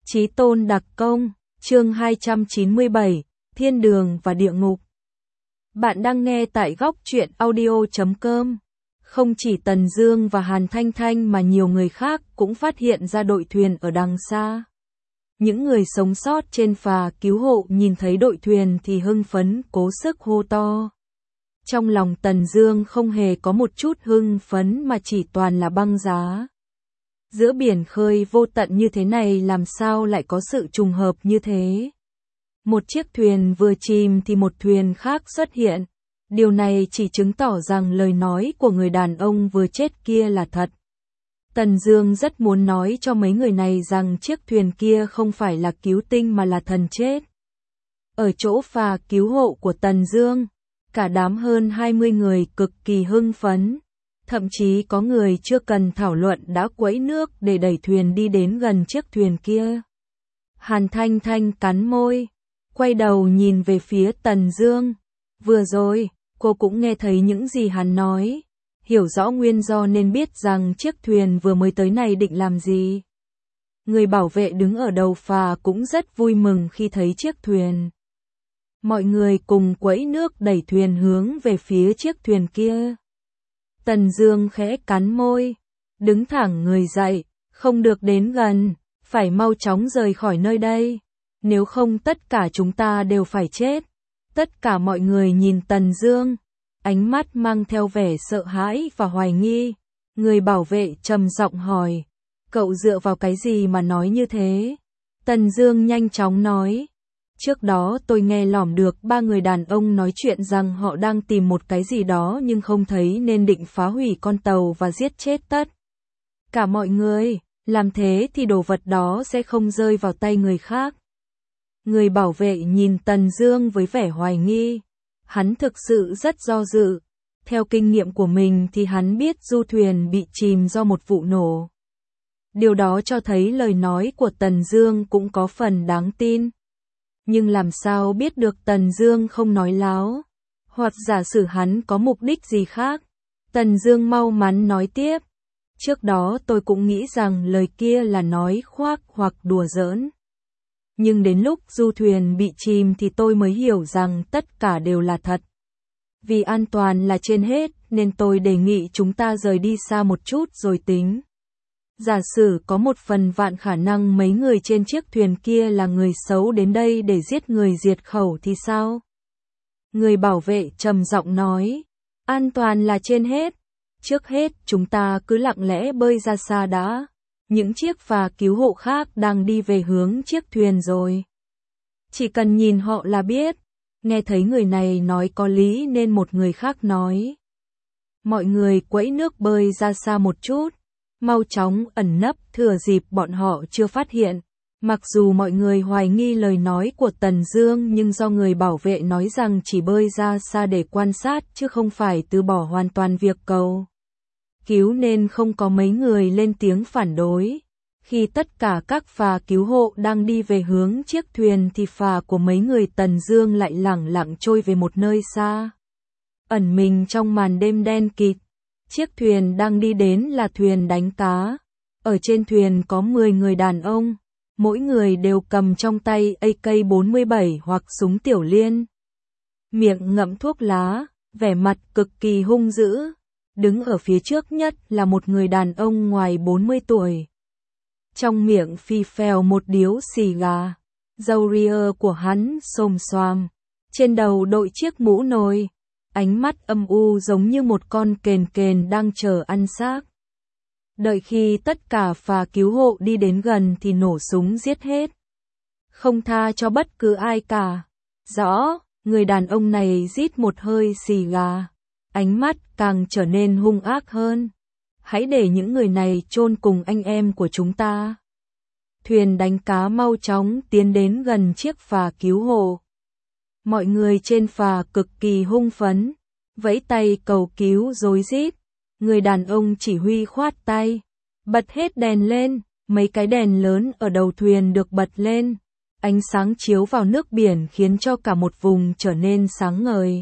Chí Tôn đặc công, chương 297, Thiên đường và địa ngục. Bạn đang nghe tại góc truyện audio.com. Không chỉ Tần Dương và Hàn Thanh Thanh mà nhiều người khác cũng phát hiện ra đội thuyền ở đằng xa. Những người sống sót trên phà cứu hộ nhìn thấy đội thuyền thì hưng phấn cố sức hô to. Trong lòng Tần Dương không hề có một chút hưng phấn mà chỉ toàn là băng giá. Giữa biển khơi vô tận như thế này làm sao lại có sự trùng hợp như thế? Một chiếc thuyền vừa chìm thì một thuyền khác xuất hiện. Điều này chỉ chứng tỏ rằng lời nói của người đàn ông vừa chết kia là thật. Tần Dương rất muốn nói cho mấy người này rằng chiếc thuyền kia không phải là cứu tinh mà là thần chết. Ở chỗ phà cứu hộ của Tần Dương, cả đám hơn 20 người cực kỳ hưng phấn. Thậm chí có người chưa cần thảo luận đã quẫy nước để đẩy thuyền đi đến gần chiếc thuyền kia. Hàn Thanh Thanh cắn môi, quay đầu nhìn về phía Tần Dương. Vừa rồi, cô cũng nghe thấy những gì hắn nói, hiểu rõ nguyên do nên biết rằng chiếc thuyền vừa mới tới này định làm gì. Người bảo vệ đứng ở đầu phà cũng rất vui mừng khi thấy chiếc thuyền. Mọi người cùng quẫy nước đẩy thuyền hướng về phía chiếc thuyền kia. Tần Dương khẽ cắn môi, đứng thẳng người dậy, không được đến gần, phải mau chóng rời khỏi nơi đây, nếu không tất cả chúng ta đều phải chết. Tất cả mọi người nhìn Tần Dương, ánh mắt mang theo vẻ sợ hãi và hoài nghi. Người bảo vệ trầm giọng hỏi, cậu dựa vào cái gì mà nói như thế? Tần Dương nhanh chóng nói, trước đó tôi nghe lỏm được ba người đàn ông nói chuyện rằng họ đang tìm một cái gì đó nhưng không thấy nên định phá hủy con tàu và giết chết tất cả mọi người, làm thế thì đồ vật đó sẽ không rơi vào tay người khác. Người bảo vệ nhìn Tần Dương với vẻ hoài nghi, hắn thực sự rất do dự. Theo kinh nghiệm của mình thì hắn biết du thuyền bị chìm do một vụ nổ. Điều đó cho thấy lời nói của Tần Dương cũng có phần đáng tin. Nhưng làm sao biết được Tần Dương không nói láo, hoặc giả sử hắn có mục đích gì khác. Tần Dương mau mắn nói tiếp, trước đó tôi cũng nghĩ rằng lời kia là nói khoác hoặc đùa giỡn. Nhưng đến lúc du thuyền bị chìm thì tôi mới hiểu rằng tất cả đều là thật. Vì an toàn là trên hết nên tôi đề nghị chúng ta rời đi xa một chút rồi tính. Giả sử có một phần vạn khả năng mấy người trên chiếc thuyền kia là người xấu đến đây để giết người diệt khẩu thì sao? Người bảo vệ trầm giọng nói, an toàn là trên hết. Trước hết chúng ta cứ lặng lẽ bơi ra xa đã. Những chiếc phà cứu hộ khác đang đi về hướng chiếc thuyền rồi. Chỉ cần nhìn họ là biết. Nghe thấy người này nói có lý nên một người khác nói. Mọi người quẫy nước bơi ra xa một chút. Mau chóng ẩn nấp thừa dịp bọn họ chưa phát hiện. Mặc dù mọi người hoài nghi lời nói của Tần Dương nhưng do người bảo vệ nói rằng chỉ bơi ra xa để quan sát chứ không phải từ bỏ hoàn toàn việc cầu cứu nên không có mấy người lên tiếng phản đối. Khi tất cả các phà cứu hộ đang đi về hướng chiếc thuyền thì phà của mấy người Tần Dương lại lẳng lặng trôi về một nơi xa. Ẩn mình trong màn đêm đen kịt. Chiếc thuyền đang đi đến là thuyền đánh cá. Ở trên thuyền có 10 người đàn ông. Mỗi người đều cầm trong tay AK-47 hoặc súng tiểu liên. Miệng ngậm thuốc lá, vẻ mặt cực kỳ hung dữ. Đứng ở phía trước nhất là một người đàn ông ngoài 40 tuổi. Trong miệng phi phèo một điếu xì gà. Râu ria của hắn xồm xoàm. Trên đầu đội chiếc mũ nồi. Ánh mắt âm u giống như một con kền kền đang chờ ăn xác. Đợi khi tất cả phà cứu hộ đi đến gần thì nổ súng giết hết. Không tha cho bất cứ ai cả. Rõ, người đàn ông này rít một hơi xì gà. Ánh mắt càng trở nên hung ác hơn. Hãy để những người này chôn cùng anh em của chúng ta. Thuyền đánh cá mau chóng tiến đến gần chiếc phà cứu hộ. Mọi người trên phà cực kỳ hung phấn, vẫy tay cầu cứu rối rít. Người đàn ông chỉ huy khoát tay, bật hết đèn lên, mấy cái đèn lớn ở đầu thuyền được bật lên. Ánh sáng chiếu vào nước biển khiến cho cả một vùng trở nên sáng ngời.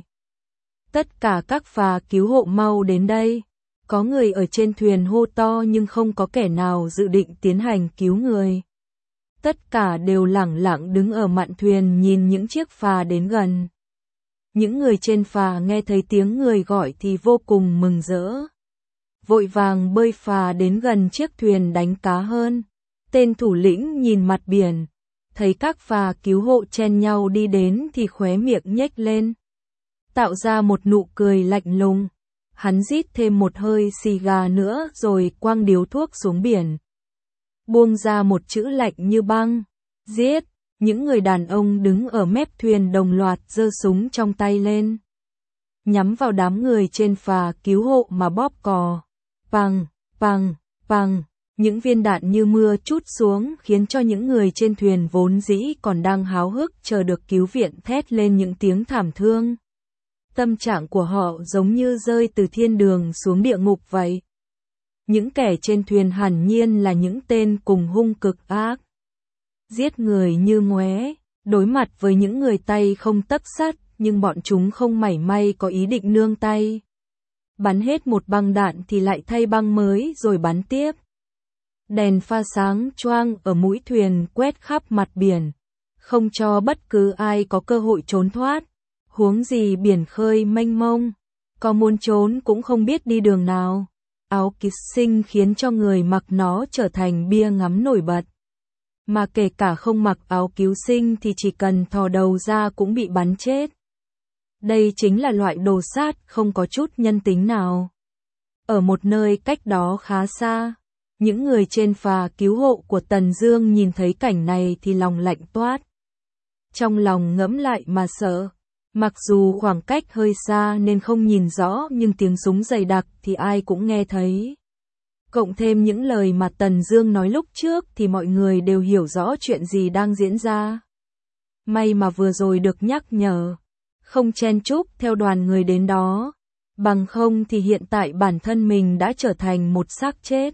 Tất cả các phà cứu hộ mau đến đây. Có người ở trên thuyền hô to nhưng không có kẻ nào dự định tiến hành cứu người. Tất cả đều lẳng lặng đứng ở mạn thuyền nhìn những chiếc phà đến gần. Những người trên phà nghe thấy tiếng người gọi thì vô cùng mừng rỡ. Vội vàng bơi phà đến gần chiếc thuyền đánh cá hơn. Tên thủ lĩnh nhìn mặt biển, thấy các phà cứu hộ chen nhau đi đến thì khóe miệng nhếch lên, tạo ra một nụ cười lạnh lùng. Hắn rít thêm một hơi xì gà nữa rồi quăng điếu thuốc xuống biển. Buông ra một chữ lạnh như băng, giết. Những người đàn ông đứng ở mép thuyền đồng loạt giơ súng trong tay lên, nhắm vào đám người trên phà cứu hộ mà bóp cò. Pằng, pằng, pằng, những viên đạn như mưa trút xuống khiến cho những người trên thuyền vốn dĩ còn đang háo hức chờ được cứu viện thét lên những tiếng thảm thương. Tâm trạng của họ giống như rơi từ thiên đường xuống địa ngục vậy. Những kẻ trên thuyền hẳn nhiên là những tên cùng hung cực ác, giết người như ngoé, đối mặt với những người tay không tấc sắt, nhưng bọn chúng không mảy may có ý định nương tay. Bắn hết một băng đạn thì lại thay băng mới rồi bắn tiếp. Đèn pha sáng choang ở mũi thuyền quét khắp mặt biển, không cho bất cứ ai có cơ hội trốn thoát. Huống gì biển khơi mênh mông, có muốn trốn cũng không biết đi đường nào. Áo cứu sinh khiến cho người mặc nó trở thành bia ngắm nổi bật. Mà kể cả không mặc áo cứu sinh thì chỉ cần thò đầu ra cũng bị bắn chết. Đây chính là loại đồ sát không có chút nhân tính nào. Ở một nơi cách đó khá xa, những người trên phà cứu hộ của Tần Dương nhìn thấy cảnh này thì lòng lạnh toát. Trong lòng ngẫm lại mà sợ. Mặc dù khoảng cách hơi xa nên không nhìn rõ nhưng tiếng súng dày đặc thì ai cũng nghe thấy. Cộng thêm những lời mà Tần Dương nói lúc trước thì mọi người đều hiểu rõ chuyện gì đang diễn ra. May mà vừa rồi được nhắc nhở, không chen chúc theo đoàn người đến đó, bằng không thì hiện tại bản thân mình đã trở thành một xác chết.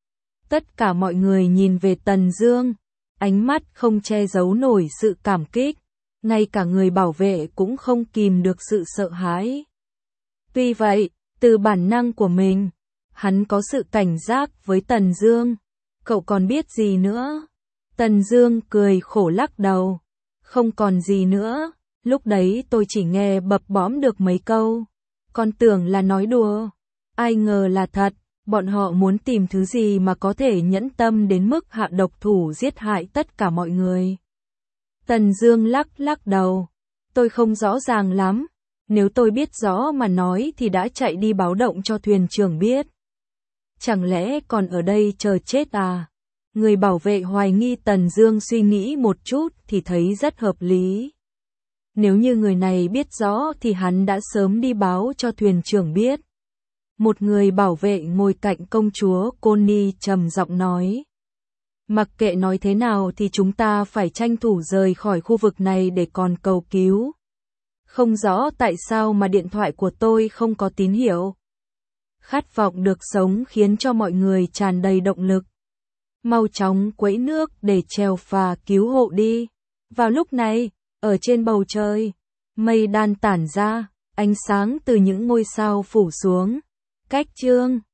Tất cả mọi người nhìn về Tần Dương, ánh mắt không che giấu nổi sự cảm kích. Ngay cả người bảo vệ cũng không kìm được sự sợ hãi. Tuy vậy, từ bản năng của mình, hắn có sự cảnh giác với Tần Dương. Cậu còn biết gì nữa? Tần Dương cười khổ lắc đầu. Không còn gì nữa, lúc đấy tôi chỉ nghe bập bõm được mấy câu. Còn tưởng là nói đùa. Ai ngờ là thật, bọn họ muốn tìm thứ gì mà có thể nhẫn tâm đến mức hạ độc thủ giết hại tất cả mọi người. Tần Dương lắc lắc đầu. Tôi không rõ ràng lắm. Nếu tôi biết rõ mà nói thì đã chạy đi báo động cho thuyền trưởng biết. Chẳng lẽ còn ở đây chờ chết à? Người bảo vệ hoài nghi. Tần Dương suy nghĩ một chút thì thấy rất hợp lý. Nếu như người này biết rõ thì hắn đã sớm đi báo cho thuyền trưởng biết. Một người bảo vệ ngồi cạnh công chúa Connie trầm giọng nói. Mặc kệ nói thế nào thì chúng ta phải tranh thủ rời khỏi khu vực này để còn cầu cứu. Không rõ tại sao mà điện thoại của tôi không có tín hiệu. Khát vọng được sống khiến cho mọi người tràn đầy động lực. Mau chóng quẫy nước để chèo phà cứu hộ đi. Vào lúc này, ở trên bầu trời, mây đan tản ra, ánh sáng từ những ngôi sao phủ xuống. Cách chương